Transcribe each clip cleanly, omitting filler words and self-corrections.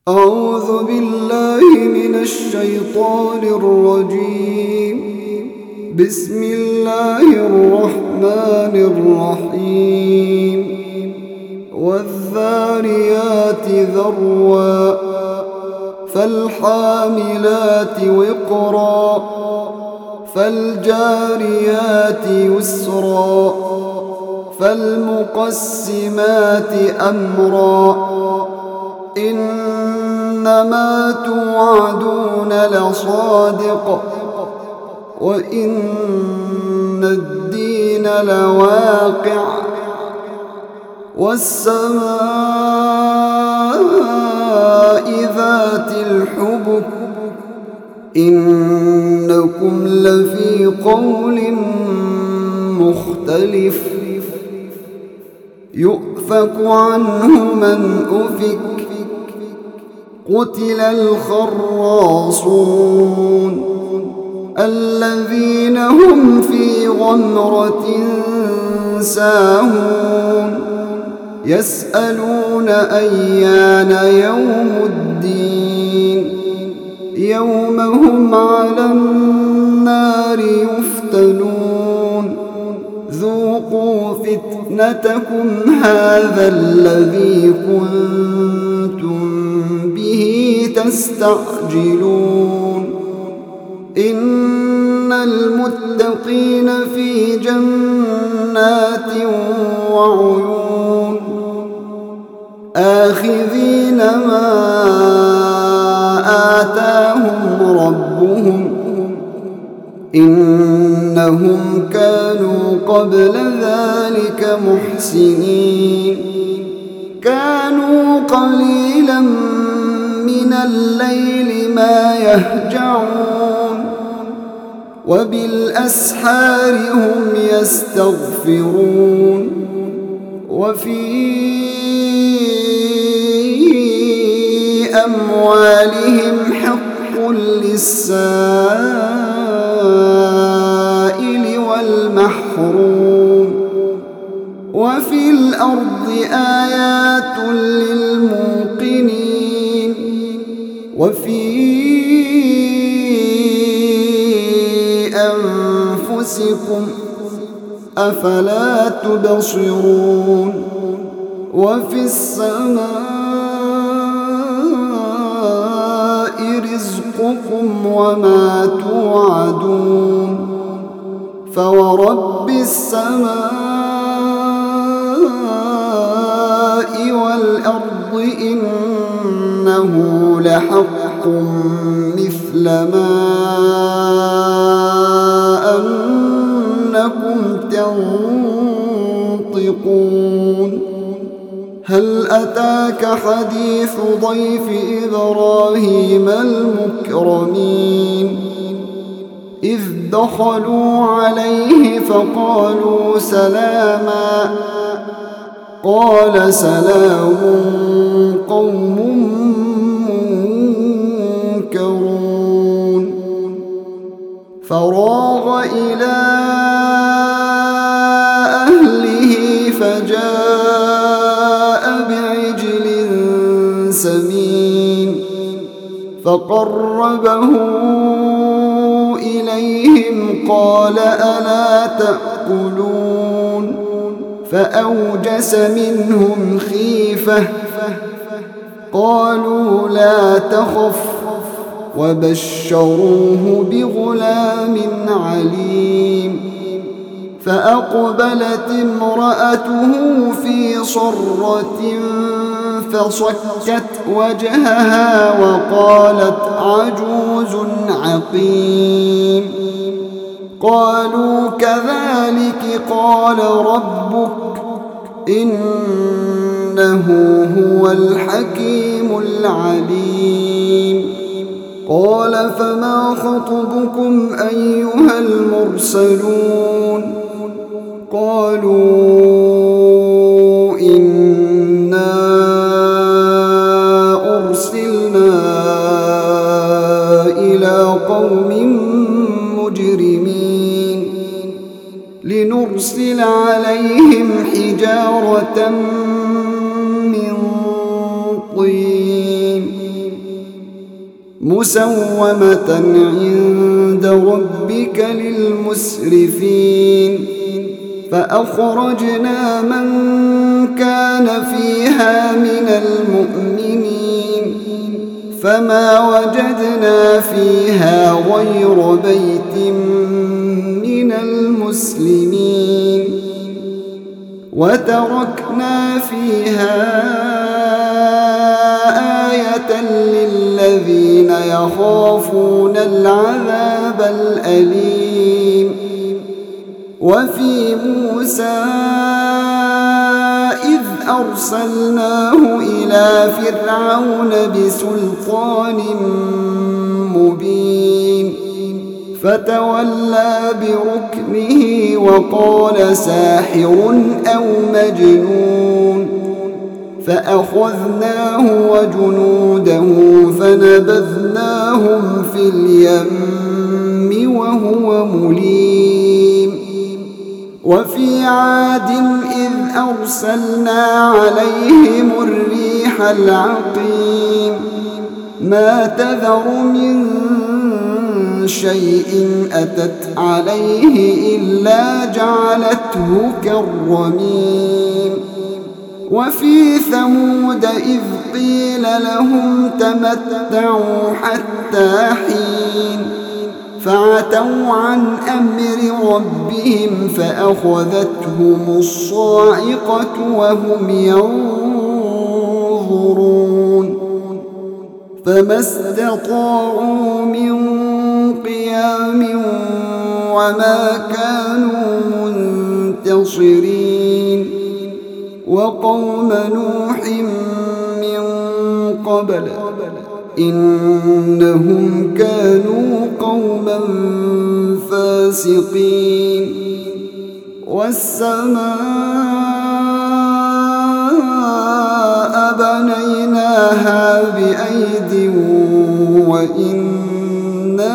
أعوذ بالله من الشيطان الرجيم. بسم الله الرحمن الرحيم. والذاريات ذروا فالحاملات وقرا فالجاريات يسرا فالمقسمات أمرا إنما توعدون لصادق وإن الدين لواقع والسماء ذات الحبك إنكم لفي قول مختلف يؤفك عنه من أفك قتل الخراصون الذين هم في غمرة ساهون يسألون أيان يوم الدين يوم هم على النار يفتنون ذوقوا فتنتكم هذا الذي كنتم به تستعجلون إن المتقين في جنات وعيون آخذين ما آتاهم ربهم إنهم كانوا قبل ذلك محسنين كانوا قليلا من الليل ما يهجعون وبالأسحار هم يستغفرون وفي أموالهم حق للسائل والمحروم وفي الأرض آيات للموقنين وفي أنفسكم أفلا تبصرون وفي السماء رزقكم وما توعدون فورب السماء والأرض إنه لحق مثل ما أنكم تنطقون هل أتاك حديث ضيف إبراهيم المكرمين إذ دخلوا عليه فقالوا سلاما قال سلام قوم منكرون فراغ إلى أهله فجاء بعجل سمين فقربه إليهم قال ألا تأكلون فأوجس منهم خيفة قالوا لا تخف وبشروه بغلام عليم فأقبلت امرأته في صرة فصكت وجهها وقالت عجوز عقيم قالوا كذلك قال ربك إنه هو الحكيم العليم قال فما خطبكم أيها المرسلون قالوا إنا أرسلنا إلى قوم مجرمين لنرسل عليهم حجارة من طين مسومة عند ربك للمسرفين فأخرجنا من كان فيها من المؤمنين فما وجدنا فيها غير بيت من المسلمين وتركنا فيها آية للذين يخافون العذاب الأليم وفي موسى إذ أرسلناه إلى فرعون بسلطان مبين فتولى بركنه وقال ساحر أو مجنون فأخذناه وجنوده فنبذناهم في اليم وهو مليم وفي عاد إذ أرسلنا عليهم الريح العقيم ما تذر من شيء أتت عليه إلا جعلته كالرميم وفي ثمود إذ قيل لهم تمتعوا حتى حين فعتوا عن أمر ربهم فأخذتهم الصاعقة وهم ينظرون فما استطاعوا من قيام وما كانوا منتصرين وقوم نوح من قبل إنهم كانوا قوما فاسقين والسماء بنيناها بأيد وإنا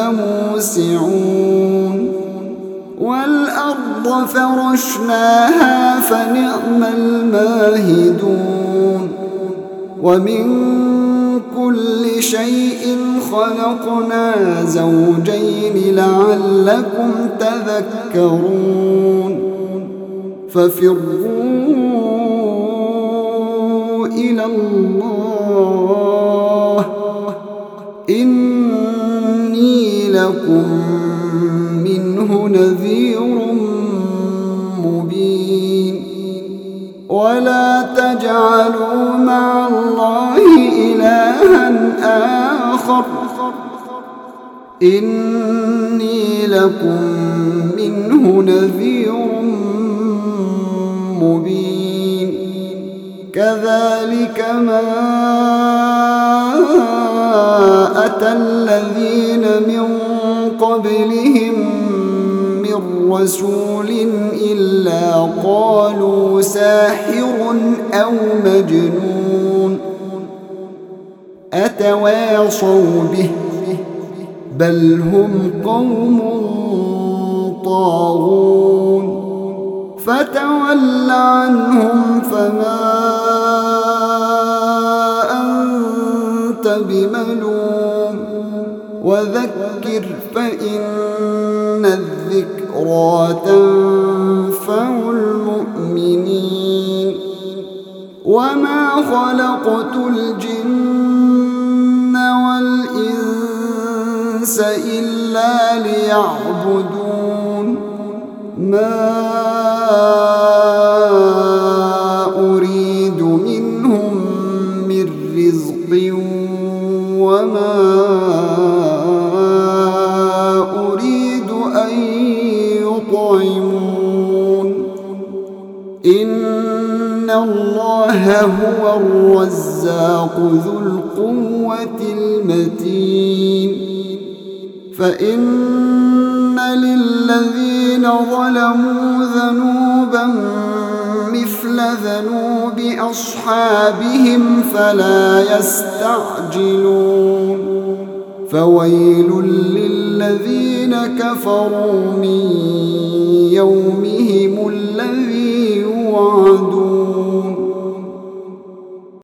لموسعون والأرض فرشناها فنعم الماهدون ومن كل شيء خلقنا زوجين لعلكم تذكرون ففروا إلى الله إني لكم منه نذير مبين ولا تجعلوا مع الله إلها آخر إني لكم منه نذير مبين كذلك ما أتى الذين من قبلهم من رسول إلا قالوا ساحر أو مجنون أتواصوا به بل هم قوم طاغون فتول عنهم فما أنت بملوم وذكر فإن الذكرى تنفع المؤمنين وما خلقت الجن والإنس إلا ليعبدون ما أريد منهم من رزق وما أريد أن يطعمون إن الله هو الرزاق ذو القوة المتين فإن للذين ظلموا ذنوبا مثل ذنوب أصحابهم فلا يستعجلون فويل للذين كفروا من يومهم الذي يوعدون